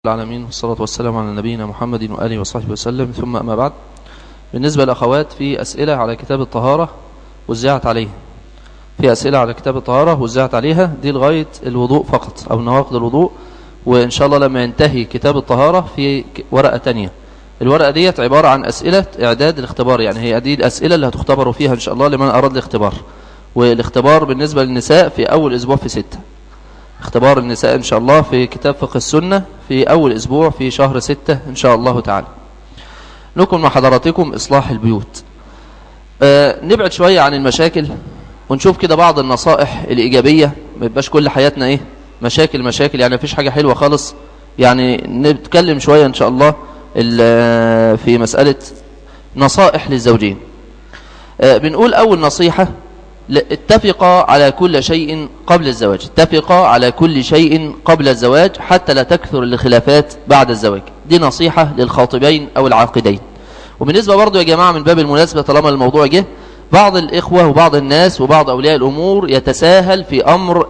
العالمين والصلاة والسلام على نبينا محمد وآله وصحبه وسلم، ثم أما بعد. بالنسبة للأخوات في أسئلة على كتاب الطهارة وزعت عليها، في أسئلة على كتاب الطهارة وزعت عليها دي لغاية الوضوء فقط أو نواقض الوضوء، وإن شاء الله لما ينتهي كتاب الطهارة في ورقة تانية. الورقة ديت عبارة عن أسئلة إعداد الاختبار، يعني هي دي الأسئلة اللي هتختبروا فيها إن شاء الله لمن أراد الاختبار. والاختبار بالنسبة للنساء في أول أسبوع في 6، اختبار النساء إن شاء الله في كتاب فقه السنة في أول أسبوع في شهر 6 إن شاء الله تعالى. نكون مع حضراتكم إصلاح البيوت. نبعد شوية عن المشاكل ونشوف كده بعض النصائح الإيجابية، ما يبقاش كل حياتنا إيه مشاكل، يعني مفيش حاجة حلوة خالص. يعني نتكلم شوية إن شاء الله في مسألة نصائح للزوجين. بنقول أول نصيحة: اتفقا على كل شيء قبل الزواج، اتفقا على كل شيء قبل الزواج حتى لا تكثر الخلافات بعد الزواج. دي نصيحة للخاطبين أو العاقدين. وبالنسبة برضو يا جماعة من باب المناسبة طالما الموضوع جه، بعض الإخوة وبعض الناس وبعض أولياء الأمور يتساهل في أمر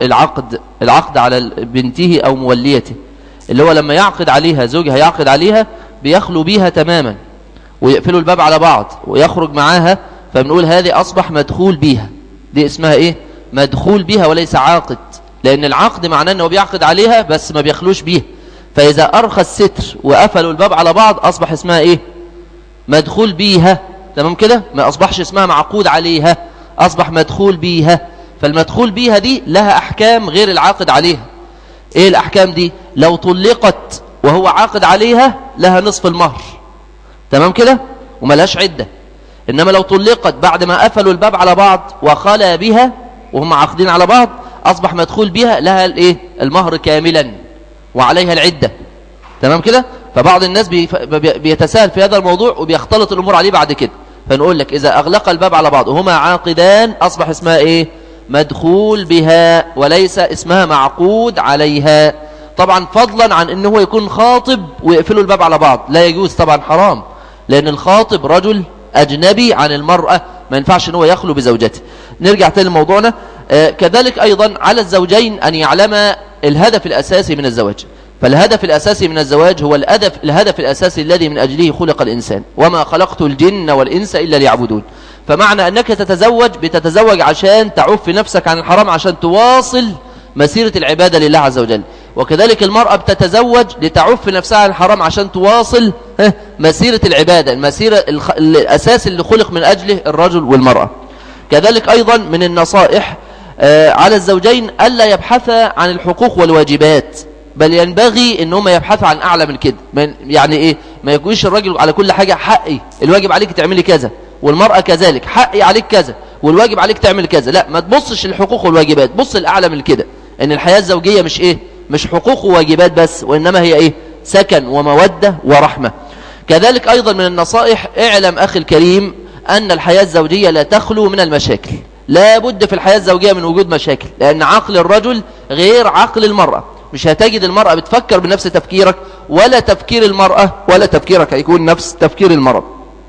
العقد على بنته أو موليته، اللي هو لما يعقد عليها زوجها يعقد عليها بيخلو بيها تماما ويقفلوا الباب على بعض ويخرج معاها، فبنقول هذه أصبح مدخول بيها. دي اسمها إيه؟ مدخول بيها وليس عاقد، لأن العقد معناه أنه بيعقد عليها بس ما بيخلوش بيها. فإذا أرخى الستر وقفلوا الباب على بعض أصبح اسمها إيه؟ مدخول بيها. تمام كده؟ ما أصبحش اسمها معقود عليها، أصبح مدخول بيها. فالمدخول بيها دي لها أحكام غير العاقد عليها. إيه الأحكام دي؟ لو طلقت وهو عاقد عليها لها نصف المهر، تمام كده؟ وملهاش عدة. إنما لو طلقت بعد ما قفلوا الباب على بعض وخلا بها وهم عاقدين على بعض أصبح مدخول بها، لها الإيه؟ المهر كاملا وعليها العدة، تمام كده؟ فبعض الناس بيتساهل في هذا الموضوع وبيختلط الأمور عليه بعد كده. فنقول لك إذا أغلق الباب على بعض وهما عاقدان أصبح اسمها إيه؟ مدخول بها وليس اسمها معقود عليها. طبعا فضلا عن أنه يكون خاطب ويقفلوا الباب على بعض، لا يجوز طبعا، حرام، لأن الخاطب رجل أجنبي عن المرأة، ما ينفعش أنه يخلو بزوجته. نرجع تاني لموضوعنا. كذلك أيضا على الزوجين أن يعلم الهدف الأساسي من الزواج. فالهدف الأساسي من الزواج هو الهدف الأساسي الذي من أجله خلق الإنسان، وما خلقت الجن والإنس إلا ليعبدون. فمعنى أنك بتتزوج عشان تعف نفسك عن الحرام، عشان تواصل مسيرة العبادة لله عز وجل. وكذلك المرأة بتتزوج لتعف نفسها عن الحرام عشان تواصل مسيرة العبادة، المسيرة الأساس اللي خلق من أجله الرجل والمرأة. كذلك أيضا من النصائح على الزوجين ألا يبحثا عن الحقوق والواجبات، بل ينبغي أنهم يبحثوا عن أعلى من كده. يعني إيه؟ ما يقولش الرجل على كل حاجة حقي، الواجب عليك تعملي كذا، والمرأة كذلك حقي عليك كذا والواجب عليك تعمل كذا. لا، ما تبصش الحقوق والواجبات، بص الأعلى من كده. إن الحياة الزوجية مش إيه؟ مش حقوق وواجبات بس، وإنما هي إيه؟ سكن ومودة ورحمة. كذلك أيضا من النصائح: اعلم أخي الكريم أن الحياة الزوجية لا تخلو من المشاكل. لا بد في الحياة الزوجية من وجود مشاكل، لأن عقل الرجل غير عقل المرأة. مش هتجد المرأة بتفكر بنفس تفكيرك، ولا تفكير المرأة ولا تفكيرك هيكون نفس تفكير المرأة.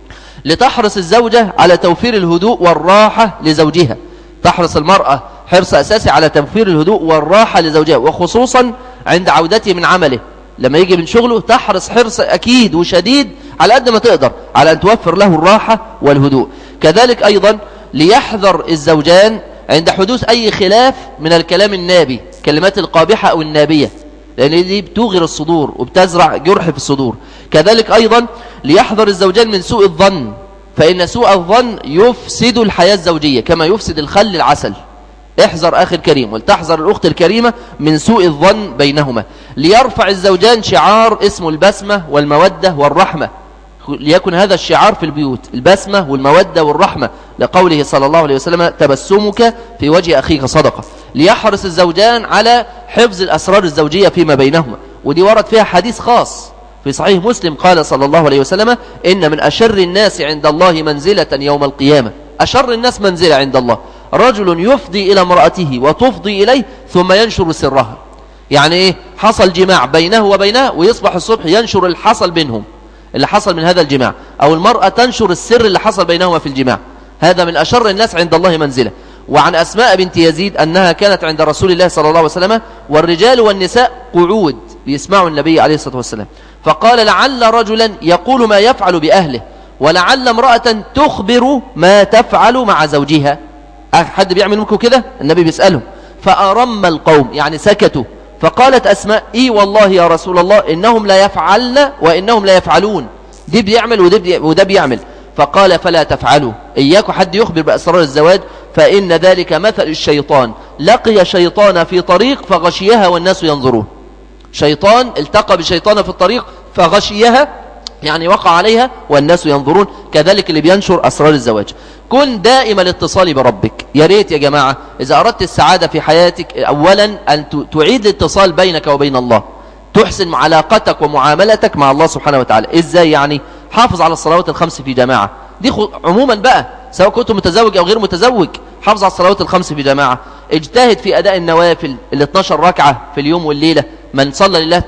لتحرص الزوجة على توفير الهدوء والراحة لزوجها. تحرص المرأة حرص أساسي على توفير الهدوء والراحة لزوجها، وخصوصا عند عودته من عمله. لما يجي من شغله تحرص حرص أكيد وشديد على قد ما تقدر على أن توفر له الراحة والهدوء. كذلك أيضا ليحذر الزوجان عند حدوث أي خلاف من الكلام النابي، كلمات القابحة أو النابية، لأن دي بتوغر الصدور وبتزرع جرح في الصدور. كذلك أيضا ليحذر الزوجان من سوء الظن، فإن سوء الظن يفسد الحياة الزوجية كما يفسد الخل العسل. احذر أخي الكريم ولتحذر الأخت الكريمة من سوء الظن بينهما. ليرفع الزوجان شعار اسمه البسمة والمودة والرحمة، ليكن هذا الشعار في البيوت، البسمة والمودة والرحمة، لقوله صلى الله عليه وسلم: تبسمك في وجه أخيك صدقة. ليحرص الزوجان على حفظ الأسرار الزوجية فيما بينهما، ودي ورد فيها حديث خاص في صحيح مسلم، قال صلى الله عليه وسلم: إن من أشر الناس عند الله منزلة يوم القيامة. أشر الناس منزلة عند الله رجل يفضي إلى امرأته وتفضي إليه ثم ينشر سرها. يعني إيه؟ حصل جماع بينه وبينها ويصبح الصبح ينشر الحصل بينهم، اللي حصل من هذا الجماع، أو المرأة تنشر السر اللي حصل بينهما في الجماع. هذا من أشر الناس عند الله منزلة. وعن أسماء بنت يزيد أنها كانت عند رسول الله صلى الله عليه وسلم والرجال والنساء قعود بيسمعوا النبي عليه الصلاة والسلام، فقال لعل رجلا يقول ما يفعل بأهله، ولعل امرأة تخبر ما تفعل مع زوجها. حد بيعمل منكم كده؟ النبي بيسألهم، فأرم القوم يعني سكتوا. فقالت أسماء إي والله يا رسول الله إنهم لا يفعلن وإنهم لا يفعلون، دي بيعمل وده بيعمل. فقال فلا تفعلوا، إياكم حد يخبر بأسرار الزواج، فإن ذلك مثل الشيطان لقي شيطان في طريق فغشيها والناس ينظرون. شيطان التقى بشيطان في الطريق فغشيها يعني وقع عليها والناس ينظرون، كذلك اللي بينشر أسرار الزواج. كن دائما الاتصال بربك. يا ريت يا جماعة إذا أردت السعادة في حياتك أولا أن تعيد الاتصال بينك وبين الله، تحسن علاقتك ومعاملتك مع الله سبحانه وتعالى. إزاي يعني؟ حافظ على الصلوات الخمس في جماعة، دي عموما بقى سواء كنت متزوج أو غير متزوج، حافظ على الصلوات الخمس في جماعة. اجتهد في أداء النوافل 12 ركعة في اليوم والليلة. من صلى لله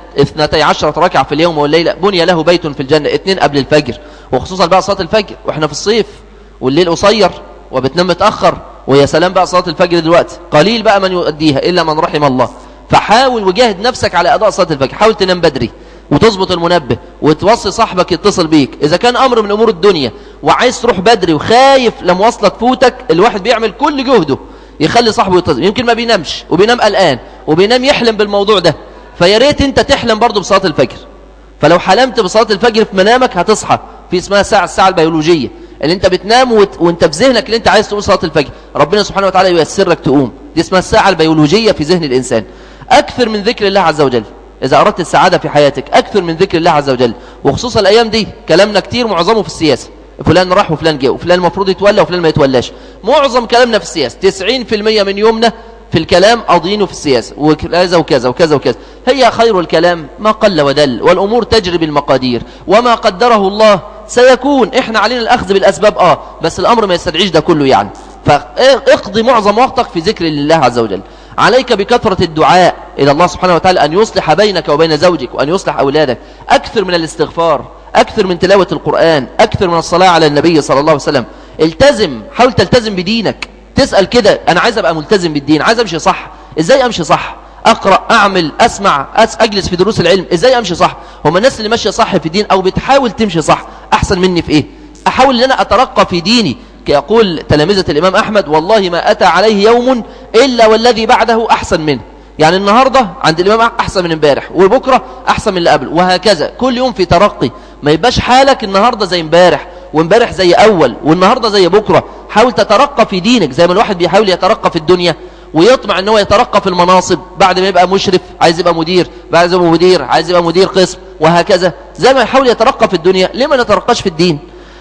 12 ركعة في اليوم والليلة بني له بيت في الجنة، 2 قبل الفجر، وخصوصا بقى صلاة الفجر وإحنا في الصيف والليل قصير وبتنام متأخر، ويا سلام بقى صلاة الفجر دلوقتي قليل بقى من يؤديها إلا من رحم الله. فحاول وجاهد نفسك على أداء صلاة الفجر، حاول تنام بدري وتظبط المنبه وتوصي صاحبك يتصل بيك. إذا كان أمر من أمور الدنيا وعايز تروح بدري وخايف لمواصلة تفوتك، الواحد بيعمل كل جهده يخلي صاحبه يتصل، يمكن ما بينامش وبينام قلقان وبينام يحلم بالموضوع ده، فيا ريت انت تحلم برضه بصلاة الفجر. فلو حلمت بصلاة الفجر في منامك هتصحى في اسمها الساعة البيولوجية اللي انت بتنام وانت في ذهنك اللي انت عايز تقول صلاة الفجر، ربنا سبحانه وتعالى ييسر لك تقوم. دي اسمها الساعة البيولوجية في ذهن الإنسان. أكثر من ذكر الله عز وجل إذا أردت السعادة في حياتك، أكثر من ذكر الله عز وجل. وخصوصا الأيام دي كلامنا كتير معظمه في السياسة، فلان راح وفلان جه وفلان المفروض يتولى وفلان ما يتولاش. معظم كلامنا في السياسة، 90% من يومنا في الكلام قاضينه في السياسة وكذا وكذا وكذا وكذا. هي خير الكلام ما قل ودل، والأمور تجري بالمقادير، وما قدره الله سيكون. احنا علينا الأخذ بالأسباب بس الأمر ما يستدعيش ده كله يعني. فاقضي معظم وقتك في ذكر الله عز وجل. عليك بكثرة الدعاء إلى الله سبحانه وتعالى أن يصلح بينك وبين زوجك وأن يصلح أولادك. أكثر من الاستغفار، أكثر من تلاوة القرآن، أكثر من الصلاة على النبي صلى الله عليه وسلم. التزم، حاول تلتزم بدينك. تسأل كده أنا عايز أبقى ملتزم بالدين، عايز أمشي صح، إزاي أمشي صح؟ أقرأ، أعمل، أسمع، أجلس في دروس العلم، إزاي أمشي صح؟ هم الناس اللي ماشية صح في الدين أو بتحاول تمشي صح أحسن مني في إيه؟ أحاول أن أنا أترقى في ديني. يقول تلامذة الإمام أحمد والله ما أتى عليه يوم إلا والذي بعده أحسن منه. يعني النهاردة عند الإمام أحسن من امبارح، وبكرة أحسن من اللي قبل، وهكذا كل يوم في ترقي. ما يبقاش حالك النهاردة زي امبارح وامبارح زي أول والنهاردة زي بكرة. حاول تترقى في دينك زي ما الواحد بيحاول يترقى في الدنيا ويطمع ان هو يترقى في المناصب، بعد ما يبقى مشرف عايز يبقى مدير، بعد ما يبقى مدير عايز يبقى مدير قسم، وهكذا. زي ما يحاول يترقى في الدنيا ليه ما نترقاش في الدين؟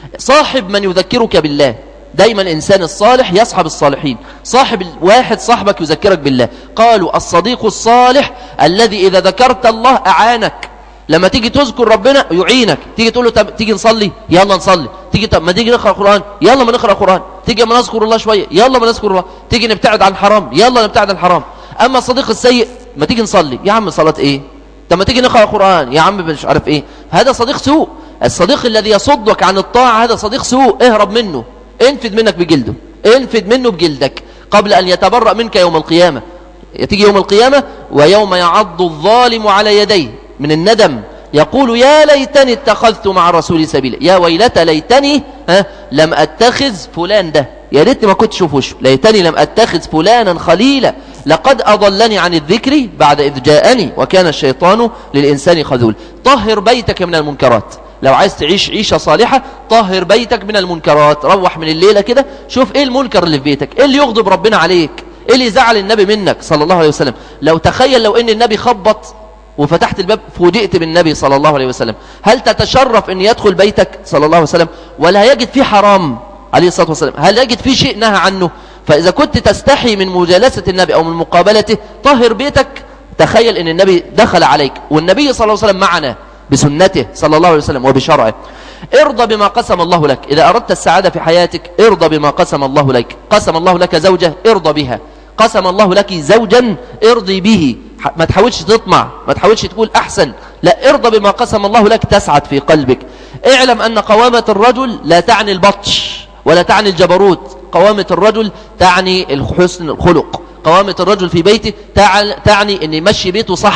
صاحب من يذكرك بالله. دايما الإنسان الصالح يصحب الصالحين. صاحب واحد صاحبك يذكرك بالله. قالوا الصديق الصالح الذي إذا ذكرت الله أعانك. لما تيجي تذكر ربنا يعينك. تيجي تقول له طب تيجي نصلي، يلا نصلي. تيجي طب ما تيجي نقرأ القرآن، يلا ما نقرأ القرآن. تيجي ما نذكر الله شوية، يلا ما نذكر الله. تيجي نبتعد عن الحرام، يلا نبتعد عن الحرام. أما الصديق السيء ما تيجي نصلي، يا عم صلاة إيه؟ طب ما تيجي نقرأ القرآن، يا عم مش عارف إيه. هذا صديق سوء. الصديق الذي يصدك عن الطاعة هذا صديق سوء. اهرب منه، انفد منك بجلده، انفد منه بجلدك قبل أن يتبرأ منك يوم القيامة. تيجي يوم القيامة ويوم يعض الظالم على يديه من الندم يقول يا ليتني اتخذت مع الرسول سبيلا، يا ويلتى ليتني لم أتخذ فلان ده، يا ريتني ما كنت شوف وشه، ليتني لم أتخذ فلانا خليلا لقد أضلني عن الذكر بعد إذ جاءني وكان الشيطان للإنسان خذول. طهر بيتك من المنكرات. لو عايز تعيش عيشة صالحة طهر بيتك من المنكرات. روح من الليلة كده شوف ايه المنكر اللي في بيتك، ايه اللي يغضب ربنا عليك، ايه اللي يزعل النبي منك صلى الله عليه وسلم. لو تخيل لو ان النبي خبط وفتحت الباب فوجئت بالنبي صلى الله عليه وسلم، هل تتشرف ان يدخل بيتك صلى الله عليه وسلم؟ ولا يجد فيه حرام عليه الصلاة والسلام؟ هل يجد فيه شيء نهى عنه؟ فإذا كنت تستحي من مجالسة النبي أو من مقابلته طهر بيتك. تخيل ان النبي دخل عليك والنبي صلى الله عليه وسلم معنا بسنته صلى الله عليه وسلم وبشرعه. ارضى بما قسم الله لك. إذا أردت السعادة في حياتك ارضى بما قسم الله لك. قسم الله لك زوجة ارضى بها، قسم الله لك زوجا ارضي به. ما تحاولش تطمع، ما تحاولش تقول أحسن، لا، ارضى بما قسم الله لك تسعد في قلبك. اعلم أن قوامة الرجل لا تعني البطش ولا تعني الجبروت. قوامة الرجل تعني حسن الخلق. قوامة الرجل في بيته تعني أن يمشي بيته صح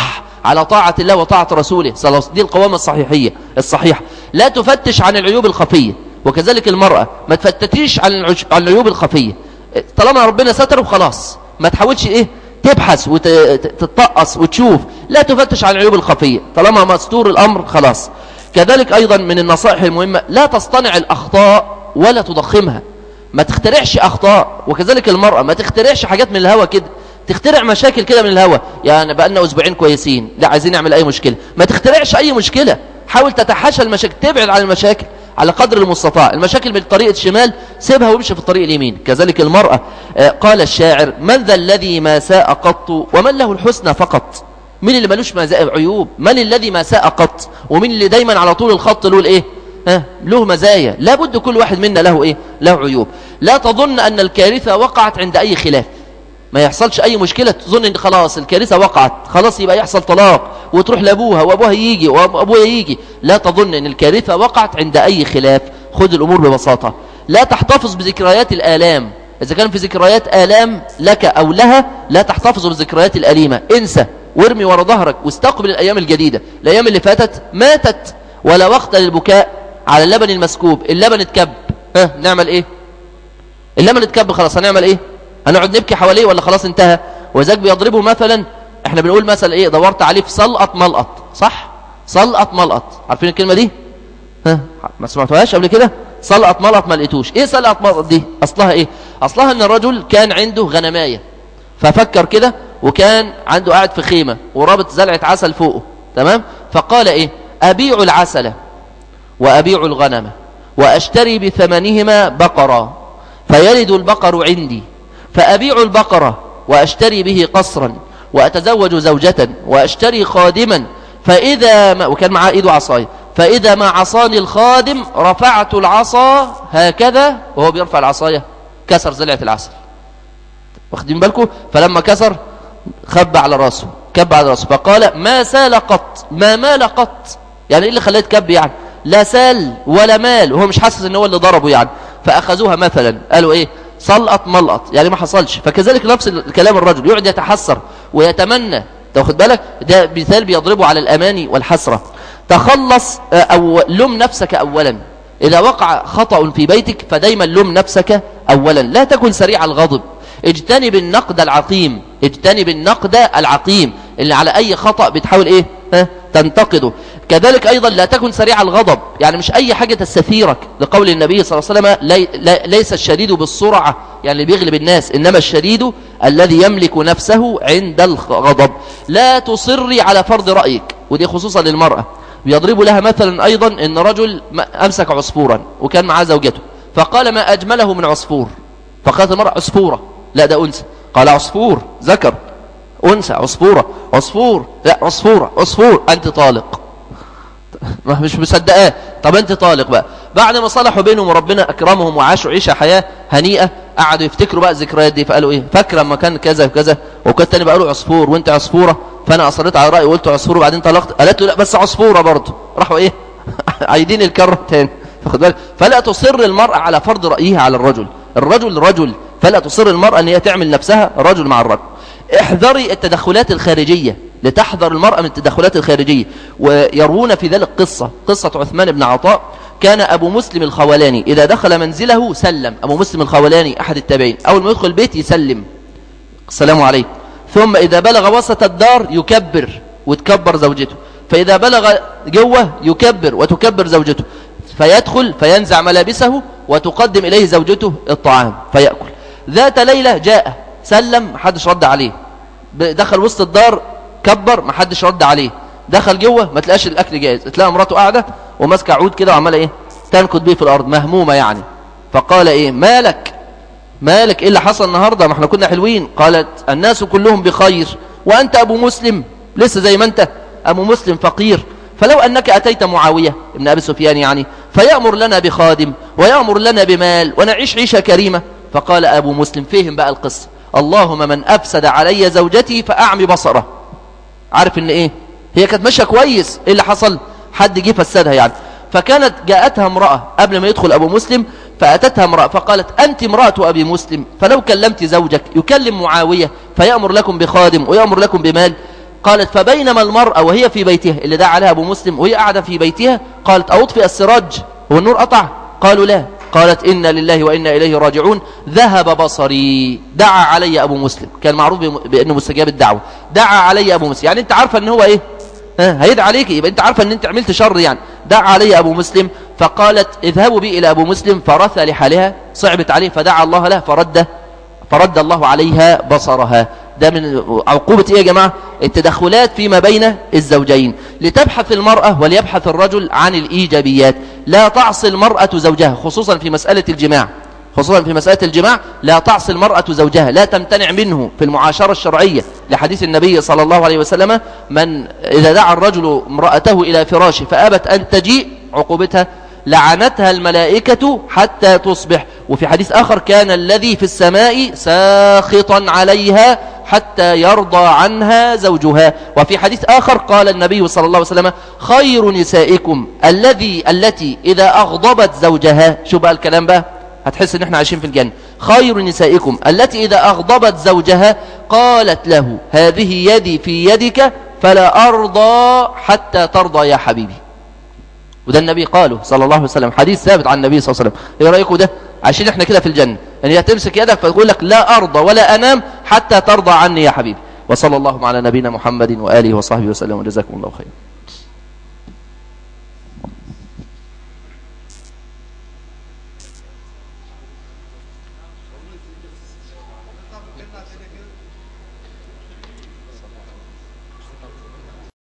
على طاعة الله وطاعة رسوله صلى الله عليه وسلم. دي القوامة الصحيحة. لا تفتش عن العيوب الخفية، وكذلك المرأة ما تفتتيش عن العيوب الخفية. طالما ربنا ستره خلاص، ما تحاولش تبحث وتتطقص وتشوف، لا تفتش عن العيوب الخفية، طالما مستور الأمر خلاص. كذلك أيضا من النصائح المهمة، لا تصطنع الأخطاء ولا تضخمها، ما تخترعش أخطاء. وكذلك المرأة ما تخترعش حاجات من الهوى كده، تخترع مشاكل كده من الهوى، يعني بقالنا أسبوعين كويسين، لا عايزين نعمل أي مشكلة. ما تخترعش أي مشكلة، حاول تتحاشى المشاكل، تبعد عن المشاكل على قدر المستطاع. المشاكل من طريق الشمال سيبها وامشي في الطريق اليمين. كذلك المرأة، قال الشاعر: من ذا الذي ما ساء قط ومن له الحسنى فقط. مين اللي ملوش عيوب؟ من الذي ما ساء قط؟ ومين اللي دايما على طول الخط له الايه؟ له مزايا. لابد كل واحد منا له ايه؟ له عيوب. لا تظن ان الكارثة وقعت عند اي خلاف، ما يحصلش اي مشكلة تظن ان خلاص الكارثة وقعت، خلاص يبقى يحصل طلاق وتروح لابوها وابوها يجي وابوها يجي. لا تظن ان الكارثة وقعت عند اي خلاف، خذ الامور ببساطة. لا تحتفظ بذكريات الآلام، اذا كان في ذكريات آلام لك او لها لا تحتفظ بالذكريات الأليمة، انسى وارمي ورا ظهرك واستقبل الايام الجديدة. الايام اللي فاتت ماتت، ولا وقت للبكاء على اللبن المسكوب. اللبن اتكب، نعمل ايه؟ اللبن اتكب خلاص، هنعمل ايه؟ هنقعد نبكي حواليه ولا خلاص انتهى؟ وذاك بيضربه مثلا، احنا بنقول مثلا ايه؟ دورت عليه في سلقط ملقط، صح؟ سلقط ملقط، عارفين الكلمة دي؟ ما سمعتوهاش قبل كده؟ سلقط ملقط ما لقيتوش. ايه سلقط ملقط دي؟ اصلها ايه؟ اصلها ان الرجل كان عنده غنماية، ففكر كده، وكان عنده قاعد في خيمة ورابط زلعة عسل فوقه، تمام؟ فقال ايه؟ ابيع العسل وابيع الغنم واشتري بثمنهما بقرة فيلد البقر عندي، فأبيع البقرة وأشتري به قصرا وأتزوج زوجة وأشتري خادما، فإذا ما، وكان معاه إيده عصاية، فإذا ما عصاني الخادم رفعت العصا هكذا، وهو بيرفع العصاية كسر زلعة العسل، واخدين بالكم؟ فلما كسر خب على راسه، كب على راسه، فقال: ما سال قط، ما مال قط. يعني إيه اللي خلاه يتكب؟ يعني لا سال ولا مال، وهو مش حاسس إن هو اللي ضربه يعني. فأخذوها مثلا، قالوا إيه؟ سلقط ملقط، يعني ما حصلش. فكذلك نفس الكلام، الرجل يقعد يتحسر ويتمنى، تاخد بالك؟ ده مثال بيضربه على الأماني والحسرة. تخلص أو لم نفسك أولا. إذا وقع خطأ في بيتك فدايما لم نفسك أولا، لا تكن سريع الغضب، اجتنب النقد العقيم، اجتنب النقد العقيم اللي على أي خطأ بتحاول إيه؟ تنتقده. كذلك أيضا لا تكن سريع الغضب، يعني مش أي حاجة تستثيرك، لقول النبي صلى الله عليه وسلم: ليس الشديد بالسرعة، يعني اللي بيغلب الناس، إنما الشديد الذي يملك نفسه عند الغضب. لا تصري على فرض رأيك، ودي خصوصا للمرأة. بيضربوا لها مثلا أيضا إن رجل أمسك عصفورا وكان معاه زوجته، فقال: ما أجمله من عصفور. فقالت المرأة: عصفورة؟ لا ده أنثى. قال: عصفور ذكر، أنثى عصفورة، عصفور لا عصفورة، عصفور، أنت طالق. مش مصدقاه. طب أنت طالق بقى. بعد ما صلحوا بينهم وربنا أكرمهم وعاشوا عيشة حياة هنيئة، قعدوا يفتكروا بقى الذكريات دي، فقالوا إيه؟ فاكرة لما كان كذا وكذا، وكان تاني بقى له عصفور وأنت عصفورة، فأنا أصريت على رأيي وقلت عصفور وبعدين طلقت. قالت له: لا بس عصفورة برضه. راحوا إيه؟ عايدين الكرة تاني. فخد بالك، فلا تصر المرأة على فرض رأيها على الرجل. الرجل رجل، فلا تصر المرأة أن هي تعمل نفسها رجل مع الرجل. احذري التدخلات الخارجية، لتحذر المرأة من التدخلات الخارجية. ويروون في ذلك قصة عثمان بن عطاء. كان أبو مسلم الخولاني إذا دخل منزله سلم. أبو مسلم الخولاني أحد التابعين، أول ما يدخل البيت يسلم: السلام عليكم. ثم إذا بلغ وسط الدار يكبر وتكبر زوجته، فإذا بلغ جوه يكبر وتكبر زوجته، فيدخل فينزع ملابسه وتقدم إليه زوجته الطعام فيأكل. ذات ليلة جاء سلم، محدش رد عليه. دخل وسط الدار كبر، محدش رد عليه. دخل جوه ما تلاقاش الأكل جاهز، تلاقي مراته قاعدة وماسكه عود كده وعماله إيه؟ تنكد بيه في الأرض، مهمومة يعني. فقال: إيه مالك؟ مالك إيه اللي حصل النهاردة؟ ما احنا كنا حلوين. قالت: الناس كلهم بخير وأنت أبو مسلم لسه زي ما أنت، أبو مسلم فقير. فلو أنك أتيت معاوية ابن أبي سفيان يعني، فيأمر لنا بخادم ويأمر لنا بمال ونعيش عيشة كريمة. فقال أبو مسلم، فهم بقى القصة: اللهم من أفسد علي زوجتي فأعمي بصره. عارف إن إيه؟ هي كانت ماشية كويس، إيه اللي حصل؟ حد جه فسدها يعني. فكانت جاءتها امرأة قبل ما يدخل أبو مسلم، فأتتها امرأة فقالت: أنت امرأة أبي مسلم، فلو كلمت زوجك يكلم معاوية فيأمر لكم بخادم ويأمر لكم بمال. قالت فبينما المرأة وهي في بيتها، اللي دعا عليها أبو مسلم وهي قاعدة في بيتها، قالت أطفئ السراج، هو النور قطع؟ قالوا لا. قالت إنا لله وإنا إليه راجعون، ذهب بصري. دعا علي أبو مسلم، كان معروف بأنه مستجاب الدعوة. دعا علي أبو مسلم، يعني أنت عارفة أنه هو إيه؟ هيدعى عليك، يبقى أنت عارفة أن أنت عملت شر يعني. دعا علي أبو مسلم، فقالت اذهبوا بي إلى أبو مسلم، فرثى لحالها، صعبت عليه، فدعا الله له فرد الله عليها بصرها. ده من عقوبة إيه يا جماعة؟ التدخلات فيما بين الزوجين. لتبحث المرأة وليبحث الرجل عن الإيجابيات. لا تعصي المرأة زوجها، خصوصا في مسألة الجماع، لا تعصي المرأة زوجها، لا تمتنع منه في المعاشرة الشرعية، لحديث النبي صلى الله عليه وسلم: من إذا دعا الرجل امرأته إلى فراشه فأبت أن تجيء، عقوبتها لعنتها الملائكة حتى تصبح. وفي حديث آخر: كان الذي في السماء ساخطا عليها حتى يرضى عنها زوجها. وفي حديث آخر قال النبي صلى الله عليه وسلم: خير نسائكم التي إذا أغضبت زوجها. شو بقى الكلام بقى؟ هتحس ان احنا عايشين في الجنة. خير نسائكم التي إذا أغضبت زوجها قالت له: هذه يدي في يدك فلا أرضى حتى ترضى يا حبيبي. وده النبي قاله صلى الله عليه وسلم، حديث ثابت عن النبي صلى الله عليه وسلم. ايه رأيكم ده؟ عايشين احنا كده في الجنة، يعني هي تمسك يدك فتقول لك: لا أرضى ولا أنام حتى ترضى عني يا حبيبي. وصلى الله على نبينا محمد وآله وصحبه وسلم، وجزاكم الله خيرا.